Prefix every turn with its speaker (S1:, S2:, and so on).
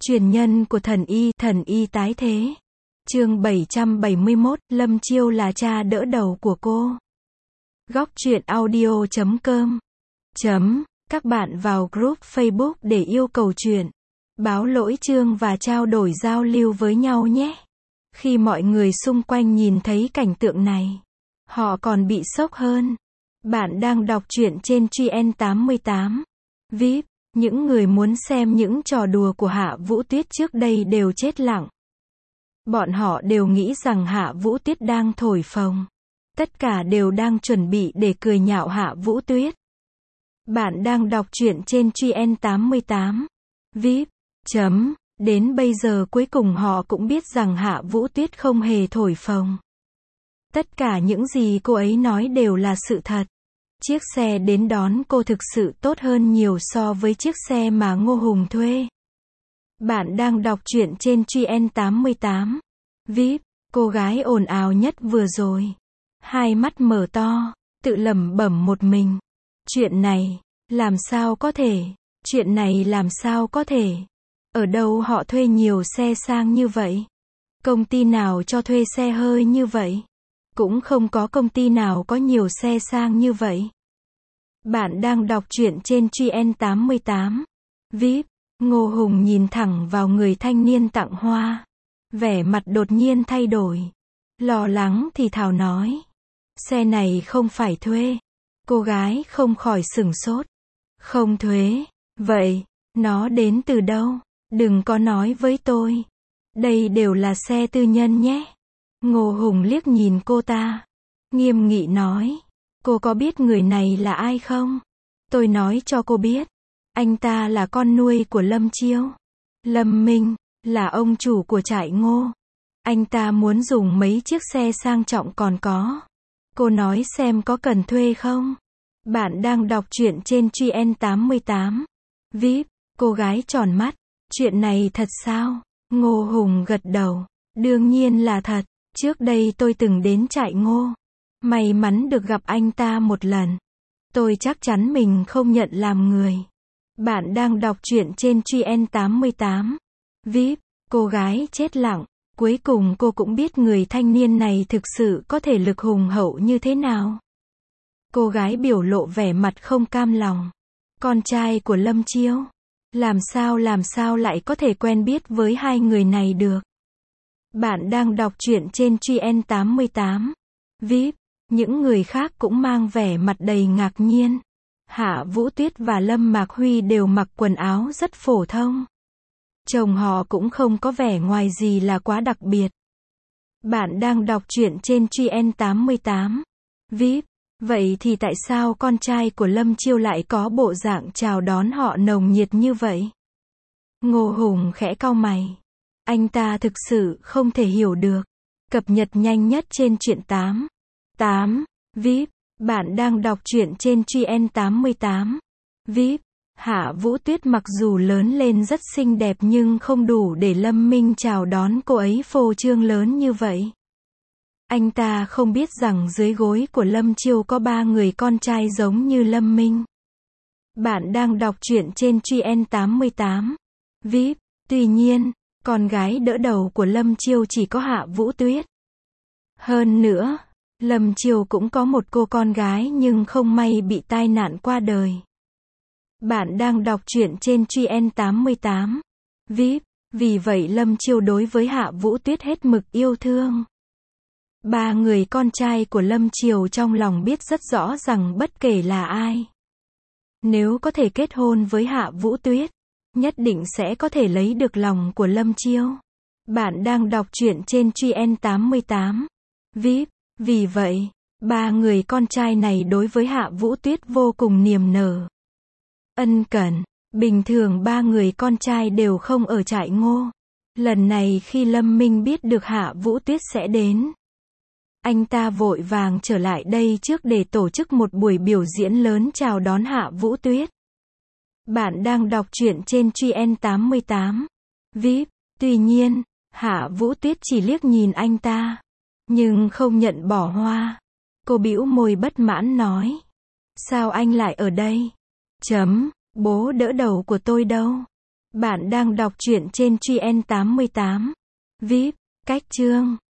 S1: Truyền nhân của thần y tái thế. Chương 771, Lâm Chiêu là cha đỡ đầu của cô. Góc truyện audio.com. Các bạn vào group Facebook để yêu cầu chuyện, báo lỗi chương và trao đổi giao lưu với nhau nhé. Khi mọi người xung quanh nhìn thấy cảnh tượng này, họ còn bị sốc hơn. Bạn đang đọc truyện trên Truyện88 VIP. Những người muốn xem những trò đùa của Hạ Vũ Tuyết trước đây đều chết lặng. Bọn họ đều nghĩ rằng Hạ Vũ Tuyết đang thổi phồng. Tất cả đều đang chuẩn bị để cười nhạo Hạ Vũ Tuyết. Bạn đang đọc truyện trên Truyện88 VIP. Đến bây giờ cuối cùng họ cũng biết rằng Hạ Vũ Tuyết không hề thổi phồng. Tất cả những gì cô ấy nói đều là sự thật. Chiếc xe đến đón cô thực sự tốt hơn nhiều so với chiếc xe mà Ngô Hùng thuê. Bạn đang đọc truyện trên Truyện88 VIP. Cô gái ồn ào nhất vừa rồi, hai mắt mở to, tự lẩm bẩm một mình. Chuyện này, làm sao có thể? Chuyện này làm sao có thể? Ở đâu họ thuê nhiều xe sang như vậy? Công ty nào cho thuê xe hơi như vậy? Cũng không có công ty nào có nhiều xe sang như vậy. Bạn đang đọc truyện trên Truyện88 VIP. Ngô Hùng nhìn thẳng vào người thanh niên tặng hoa. Vẻ mặt đột nhiên thay đổi. Lo lắng thì thào nói. Xe này không phải thuê. Cô gái không khỏi sửng sốt. Không thuê. Vậy, nó đến từ đâu? Đừng có nói với tôi. Đây đều là xe tư nhân nhé. Ngô Hùng liếc nhìn cô ta. Nghiêm nghị nói. Cô có biết người này là ai không? Tôi nói cho cô biết. Anh ta là con nuôi của Lâm Chiêu. Lâm Minh, là ông chủ của trại Ngô. Anh ta muốn dùng mấy chiếc xe sang trọng còn có. Cô nói xem có cần thuê không? Bạn đang đọc truyện trên Truyện88 VIP. Cô gái tròn mắt. Chuyện này thật sao? Ngô Hùng gật đầu. Đương nhiên là thật. Trước đây tôi từng đến trại Ngô. May mắn được gặp anh ta một lần. Tôi chắc chắn mình không nhận làm người. Bạn đang đọc truyện trên Truyện88 VIP. Cô gái chết lặng. Cuối cùng cô cũng biết người thanh niên này thực sự có thể lực hùng hậu như thế nào. Cô gái biểu lộ vẻ mặt không cam lòng. Con trai của Lâm Chiêu. Làm sao lại có thể quen biết với hai người này được. Bạn đang đọc truyện trên Truyện88 VIP. Những người khác cũng mang vẻ mặt đầy ngạc nhiên. Hạ Vũ Tuyết và Lâm Mạc Huy đều mặc quần áo rất phổ thông. Chồng họ cũng không có vẻ ngoài gì là quá đặc biệt. Bạn đang đọc truyện trên Truyện88 VIP. Vậy thì tại sao con trai của Lâm Chiêu lại có bộ dạng chào đón họ nồng nhiệt như vậy? Ngô Hùng khẽ cau mày. Anh ta thực sự không thể hiểu được. Cập nhật nhanh nhất trên Truyện88 VIP. Bạn đang đọc truyện trên Truyện88 VIP. Hạ Vũ Tuyết mặc dù lớn lên rất xinh đẹp nhưng không đủ để Lâm Minh chào đón cô ấy phô trương lớn như vậy. Anh ta không biết rằng dưới gối của Lâm Chiêu có 3 người con trai giống như Lâm Minh. Bạn đang đọc truyện trên Truyện88 VIP. Tuy nhiên, con gái đỡ đầu của Lâm Chiêu chỉ có Hạ Vũ Tuyết. Hơn nữa, Lâm Chiêu cũng có một cô con gái nhưng không may bị tai nạn qua đời. Bạn đang đọc truyện trên Truyện88 VIP. Vì vậy Lâm Chiêu đối với Hạ Vũ Tuyết hết mực yêu thương. 3 người con trai của Lâm Chiêu trong lòng biết rất rõ rằng bất kể là ai, nếu có thể kết hôn với Hạ Vũ Tuyết, nhất định sẽ có thể lấy được lòng của Lâm Chiêu. Bạn đang đọc truyện trên Truyện88 VIP. Vì vậy, 3 người con trai này đối với Hạ Vũ Tuyết vô cùng niềm nở, ân cần. Bình thường 3 người con trai đều không ở trại Ngô. Lần này khi Lâm Minh biết được Hạ Vũ Tuyết sẽ đến, anh ta vội vàng trở lại đây trước để tổ chức một buổi biểu diễn lớn chào đón Hạ Vũ Tuyết. Bạn đang đọc truyện trên Truyện88 VIP. Tuy nhiên, Hạ Vũ Tuyết chỉ liếc nhìn anh ta, nhưng không nhận bỏ hoa. Cô bĩu môi bất mãn nói. Sao anh lại ở đây? Bố đỡ đầu của tôi đâu? Bạn đang đọc truyện trên Truyện 88. VIP. Cách chương